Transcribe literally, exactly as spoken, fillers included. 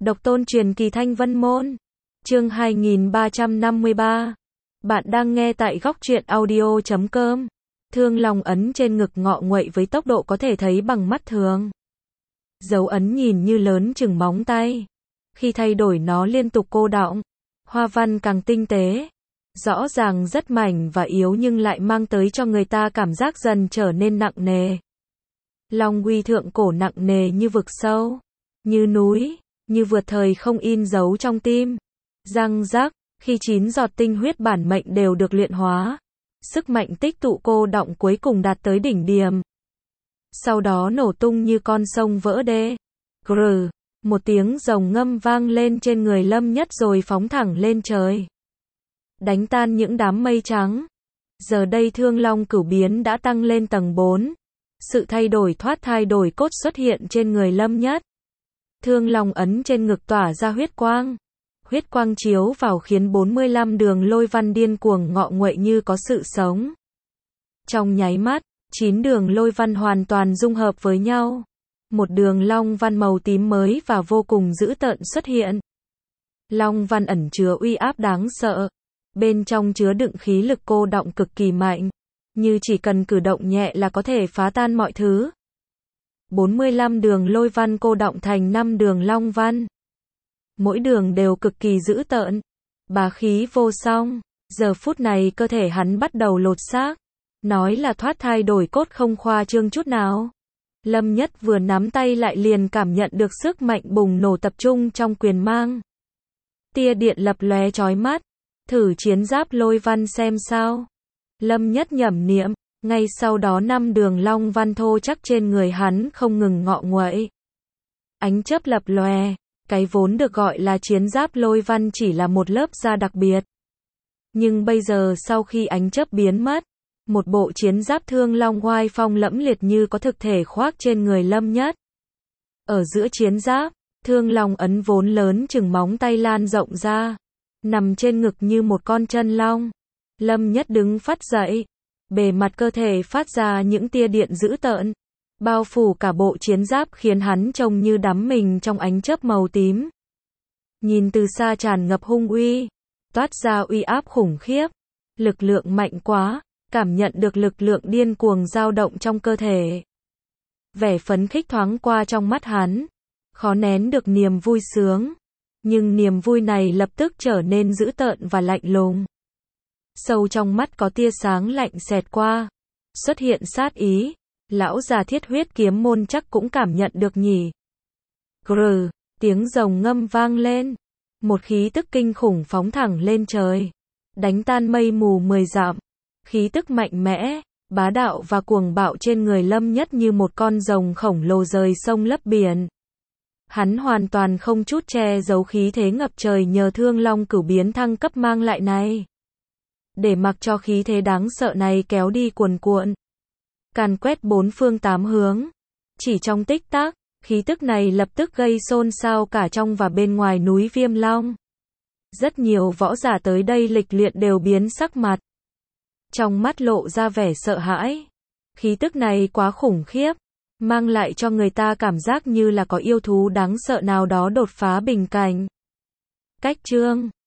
Độc tôn truyền kỳ Thanh Vân Môn. Chương hai nghìn ba trăm năm mươi ba. Bạn đang nghe tại góc truyện audio chấm com. Thương Long ấn trên ngực ngọ nguậy với tốc độ có thể thấy bằng mắt thường. Dấu ấn nhìn như lớn chừng móng tay. Khi thay đổi nó liên tục cô đọng, hoa văn càng tinh tế. Rõ ràng rất mảnh và yếu nhưng lại mang tới cho người ta cảm giác dần trở nên nặng nề. Long uy thượng cổ nặng nề như vực sâu, như núi, như vượt thời không in dấu trong tim. Răng rắc, khi chín giọt tinh huyết bản mệnh đều được luyện hóa, sức mạnh tích tụ cô đọng cuối cùng đạt tới đỉnh điểm. Sau đó nổ tung như con sông vỡ đê. Grr, một tiếng rồng ngâm vang lên trên người Lâm Nhất rồi phóng thẳng lên trời, đánh tan những đám mây trắng. Giờ đây Thương Long cửu biến đã tăng lên tầng bốn. Sự thay đổi thoát thai đổi cốt xuất hiện trên người Lâm Nhất. Thương Long ấn trên ngực tỏa ra huyết quang. Huyết quang chiếu vào khiến bốn mươi lăm đường lôi văn điên cuồng ngọ nguậy như có sự sống. Trong nháy mắt, chín đường lôi văn hoàn toàn dung hợp với nhau. Một đường long văn màu tím mới và vô cùng dữ tợn xuất hiện. Long văn ẩn chứa uy áp đáng sợ. Bên trong chứa đựng khí lực cô đọng cực kỳ mạnh. Như chỉ cần cử động nhẹ là có thể phá tan mọi thứ. bốn mươi lăm đường lôi văn cô đọng thành năm đường long văn. Mỗi đường đều cực kỳ dữ tợn, bá khí vô song. Giờ phút này cơ thể hắn bắt đầu lột xác. Nói là thoát thai đổi cốt không khoa trương chút nào. Lâm Nhất vừa nắm tay lại liền cảm nhận được sức mạnh bùng nổ tập trung trong quyền mang. Tia điện lập lóe chói mắt. Thử chiến giáp lôi văn xem sao. Lâm Nhất nhẩm niệm, ngay sau đó năm đường long văn thô chắc trên người hắn không ngừng ngọ nguậy. Ánh chớp lập lòe, cái vốn được gọi là chiến giáp lôi văn chỉ là một lớp da đặc biệt. Nhưng bây giờ sau khi ánh chớp biến mất, một bộ chiến giáp Thương Long oai phong lẫm liệt như có thực thể khoác trên người Lâm Nhất. Ở giữa chiến giáp, Thương Long ấn vốn lớn chừng móng tay lan rộng ra, nằm trên ngực như một con chân long. Lâm Nhất đứng phát dậy, bề mặt cơ thể phát ra những tia điện dữ tợn, bao phủ cả bộ chiến giáp khiến hắn trông như đắm mình trong ánh chớp màu tím. Nhìn từ xa tràn ngập hung uy, toát ra uy áp khủng khiếp, lực lượng mạnh quá, cảm nhận được lực lượng điên cuồng dao động trong cơ thể. Vẻ phấn khích thoáng qua trong mắt hắn, khó nén được niềm vui sướng, nhưng niềm vui này lập tức trở nên dữ tợn và lạnh lùng. Sâu trong mắt có tia sáng lạnh xẹt qua, xuất hiện sát ý. Lão già thiết huyết kiếm môn chắc cũng cảm nhận được nhỉ. Grr, tiếng rồng ngâm vang lên. Một khí tức kinh khủng phóng thẳng lên trời, đánh tan mây mù mười dặm. Khí tức mạnh mẽ, bá đạo và cuồng bạo trên người Lâm Nhất như một con rồng khổng lồ rời sông lấp biển. Hắn hoàn toàn không chút che giấu khí thế ngập trời nhờ Thương Long cửu biến thăng cấp mang lại này. Để mặc cho khí thế đáng sợ này kéo đi cuồn cuộn, càn quét bốn phương tám hướng. Chỉ trong tích tắc, khí tức này lập tức gây xôn xao cả trong và bên ngoài núi Viêm Long. Rất nhiều võ giả tới đây lịch luyện đều biến sắc mặt, trong mắt lộ ra vẻ sợ hãi. Khí tức này quá khủng khiếp, mang lại cho người ta cảm giác như là có yêu thú đáng sợ nào đó đột phá bình cảnh. Cách chương